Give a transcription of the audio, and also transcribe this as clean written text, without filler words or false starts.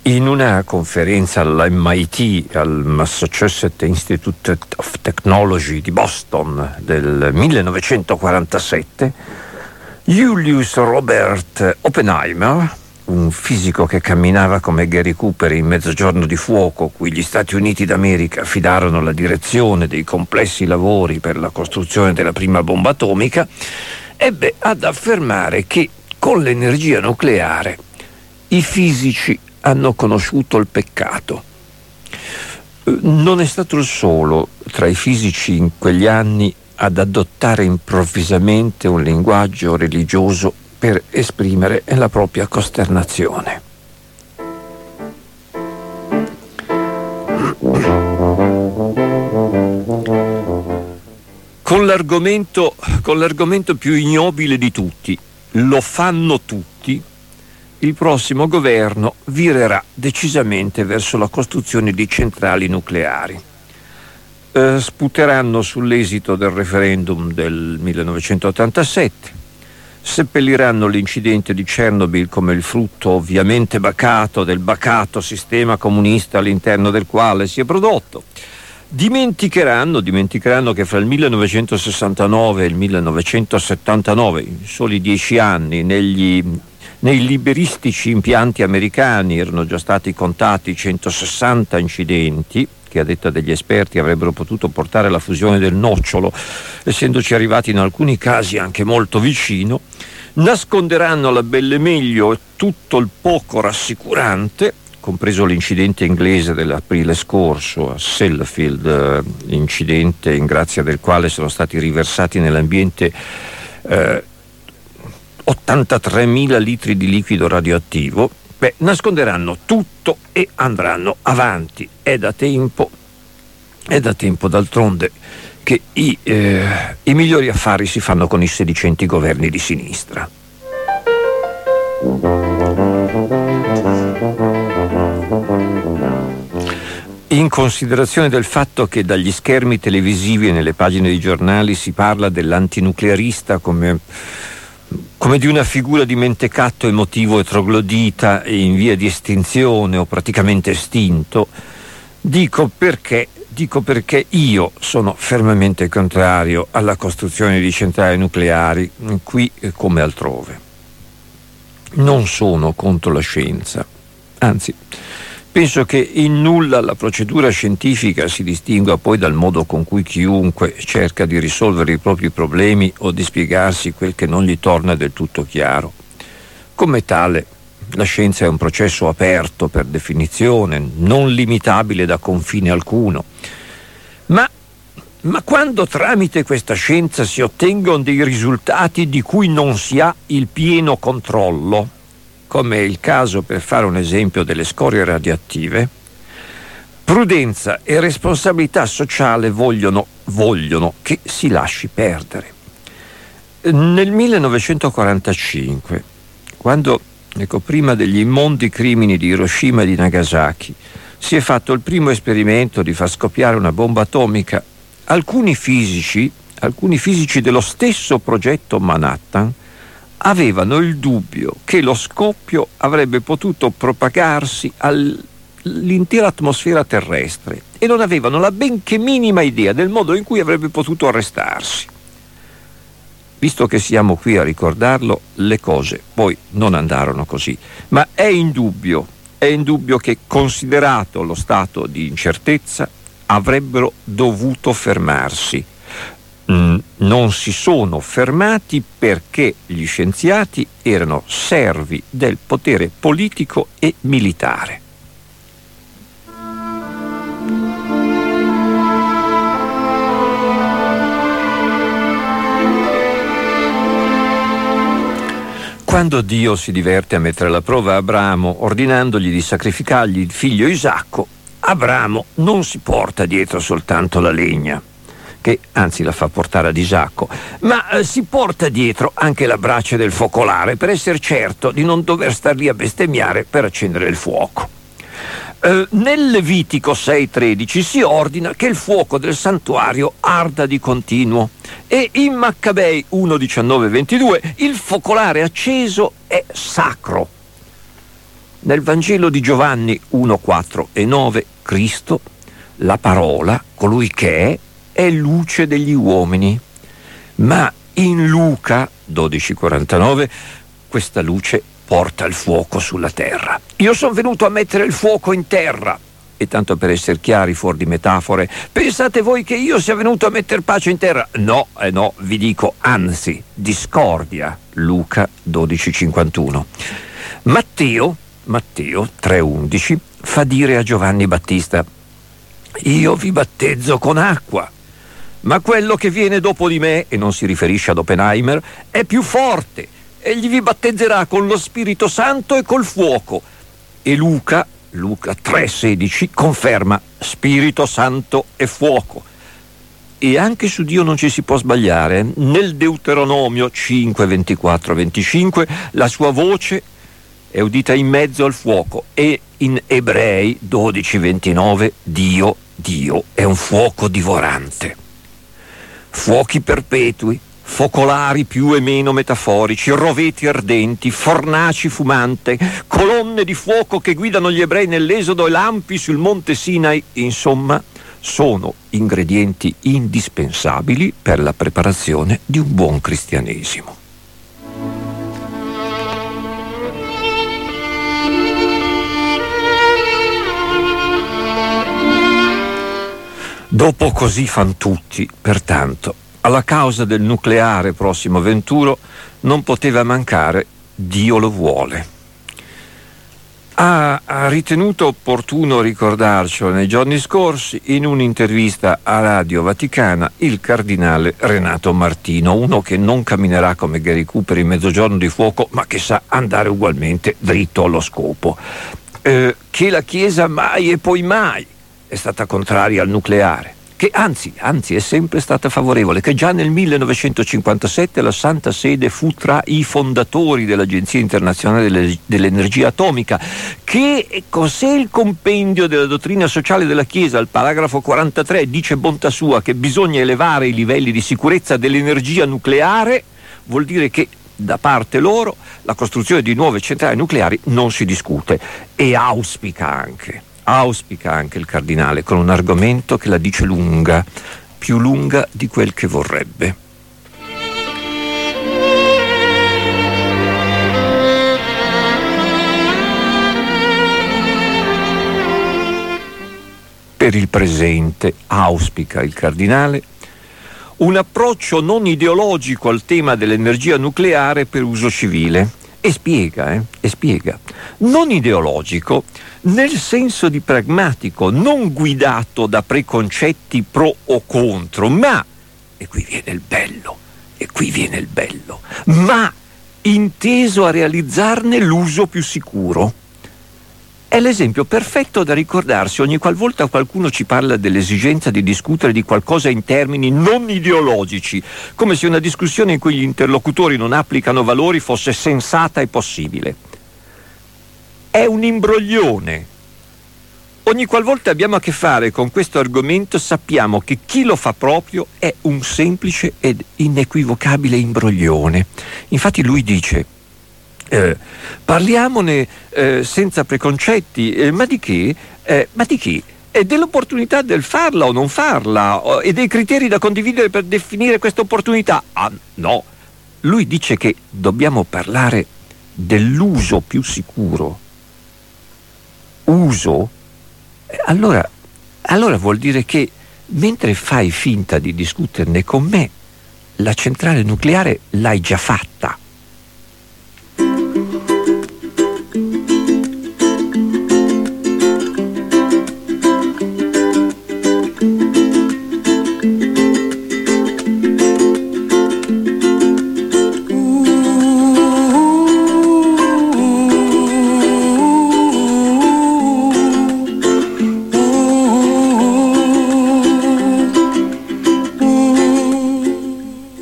In una conferenza all'MIT, al Massachusetts Institute of Technology di Boston del 1947, Julius Robert Oppenheimer, un fisico che camminava come Gary Cooper in Mezzogiorno di fuoco, cui gli Stati Uniti d'America affidarono la direzione dei complessi lavori per la costruzione della prima bomba atomica, ebbe ad affermare che con l'energia nucleare i fisici hanno conosciuto il peccato. Non è stato il solo tra i fisici in quegli anni ad adottare improvvisamente un linguaggio religioso per esprimere la propria costernazione. Con l'argomento più ignobile di tutti, lo fanno tutti, il prossimo governo virerà decisamente verso la costruzione di centrali nucleari. Sputeranno sull'esito del referendum del 1987, seppelliranno l'incidente di Chernobyl come il frutto ovviamente bacato del bacato sistema comunista all'interno del quale si è prodotto. Dimenticheranno che fra il 1969 e il 1979, in soli 10 anni, nei liberistici impianti americani erano già stati contati 160 incidenti che, a detta degli esperti, avrebbero potuto portare alla fusione del nocciolo, essendoci arrivati in alcuni casi anche molto vicino. Nasconderanno la belle meglio e tutto il poco rassicurante, compreso l'incidente inglese dell'aprile scorso a Sellafield, incidente in grazia del quale sono stati riversati nell'ambiente 83.000 litri di liquido radioattivo. Nasconderanno tutto e andranno avanti. È da tempo d'altronde che i migliori affari si fanno con i sedicenti governi di sinistra. In considerazione del fatto che dagli schermi televisivi e nelle pagine dei giornali si parla dell'antinuclearista come di una figura di mentecatto emotivo e troglodita e in via di estinzione o praticamente estinto, dico perché io sono fermamente contrario alla costruzione di centrali nucleari, qui come altrove. Non sono contro la scienza, anzi, penso che in nulla la procedura scientifica si distingua poi dal modo con cui chiunque cerca di risolvere i propri problemi o di spiegarsi quel che non gli torna del tutto chiaro. Come tale, la scienza è un processo aperto per definizione, non limitabile da confine alcuno. Ma quando tramite questa scienza si ottengono dei risultati di cui non si ha il pieno controllo, come è il caso, per fare un esempio, delle scorie radioattive, prudenza e responsabilità sociale vogliono che si lasci perdere. Nel 1945, quando, prima degli immondi crimini di Hiroshima e di Nagasaki, si è fatto il primo esperimento di far scoppiare una bomba atomica, alcuni fisici dello stesso progetto Manhattan avevano il dubbio che lo scoppio avrebbe potuto propagarsi all'intera atmosfera terrestre e non avevano la benché minima idea del modo in cui avrebbe potuto arrestarsi. Visto che siamo qui a ricordarlo, le cose poi non andarono così, ma è indubbio che, considerato lo stato di incertezza, avrebbero dovuto fermarsi. Non si sono fermati perché gli scienziati erano servi del potere politico e militare. Quando Dio si diverte a mettere alla prova Abramo ordinandogli di sacrificargli il figlio Isacco, Abramo non si porta dietro soltanto la legna, che anzi la fa portare ad Isacco, ma si porta dietro anche la brace del focolare per essere certo di non dover star lì a bestemmiare per accendere il fuoco. Nel Levitico 6,13 si ordina che il fuoco del santuario arda di continuo e in Maccabei 1,19-22 il focolare acceso è sacro. Nel Vangelo di Giovanni 1, 4 e 9, Cristo, la parola, colui che è luce degli uomini. Ma in Luca 12,49 questa luce porta il fuoco sulla terra. Io sono venuto a mettere il fuoco in terra. E tanto per essere chiari, fuori di metafore, pensate voi che io sia venuto a mettere pace in terra? No, vi dico, anzi, discordia. Luca 12,51. Matteo 3,11 fa dire a Giovanni Battista: io vi battezzo con acqua, ma quello che viene dopo di me, e non si riferisce ad Oppenheimer, è più forte, egli vi battezzerà con lo Spirito Santo e col fuoco. E Luca 3,16 conferma Spirito Santo e fuoco. E anche su Dio non ci si può sbagliare. Nel Deuteronomio 5, 24, 25 la sua voce è udita in mezzo al fuoco, e in Ebrei 12, 29 Dio è un fuoco divorante. Fuochi perpetui, focolari più e meno metaforici, roveti ardenti, fornaci fumante, colonne di fuoco che guidano gli ebrei nell'Esodo e lampi sul monte Sinai, insomma, sono ingredienti indispensabili per la preparazione di un buon cristianesimo. Dopo così fan tutti, pertanto, alla causa del nucleare prossimo venturo non poteva mancare Dio lo vuole. Ha ritenuto opportuno ricordarcelo nei giorni scorsi in un'intervista a Radio Vaticana il cardinale Renato Martino, uno che non camminerà come Gary Cooper in Mezzogiorno di Fuoco, ma che sa andare ugualmente dritto allo scopo. Che la Chiesa mai e poi mai è stata contraria al nucleare, che anzi è sempre stata favorevole, che già nel 1957 la Santa Sede fu tra i fondatori dell'Agenzia Internazionale dell'Energia Atomica, che se il compendio della dottrina sociale della Chiesa al paragrafo 43 dice bontà sua che bisogna elevare i livelli di sicurezza dell'energia nucleare, vuol dire che da parte loro la costruzione di nuove centrali nucleari non si discute, e auspica anche il cardinale con un argomento che la dice lunga, più lunga di quel che vorrebbe. Per il presente auspica il cardinale un approccio non ideologico al tema dell'energia nucleare per uso civile. E spiega, non ideologico nel senso di pragmatico, non guidato da preconcetti pro o contro, ma, e qui viene il bello, ma inteso a realizzarne l'uso più sicuro. È l'esempio perfetto da ricordarsi ogni qualvolta qualcuno ci parla dell'esigenza di discutere di qualcosa in termini non ideologici, come se una discussione in cui gli interlocutori non applicano valori fosse sensata e possibile. È un imbroglione. Ogni qualvolta abbiamo a che fare con questo argomento sappiamo che chi lo fa proprio è un semplice ed inequivocabile imbroglione. Infatti lui dice: parliamone senza preconcetti, ma di che? E dell'opportunità del farla o non farla, e dei criteri da condividere per definire questa opportunità. Ah, no, lui dice che dobbiamo parlare dell'uso più sicuro. Uso? Allora vuol dire che mentre fai finta di discuterne con me, la centrale nucleare l'hai già fatta.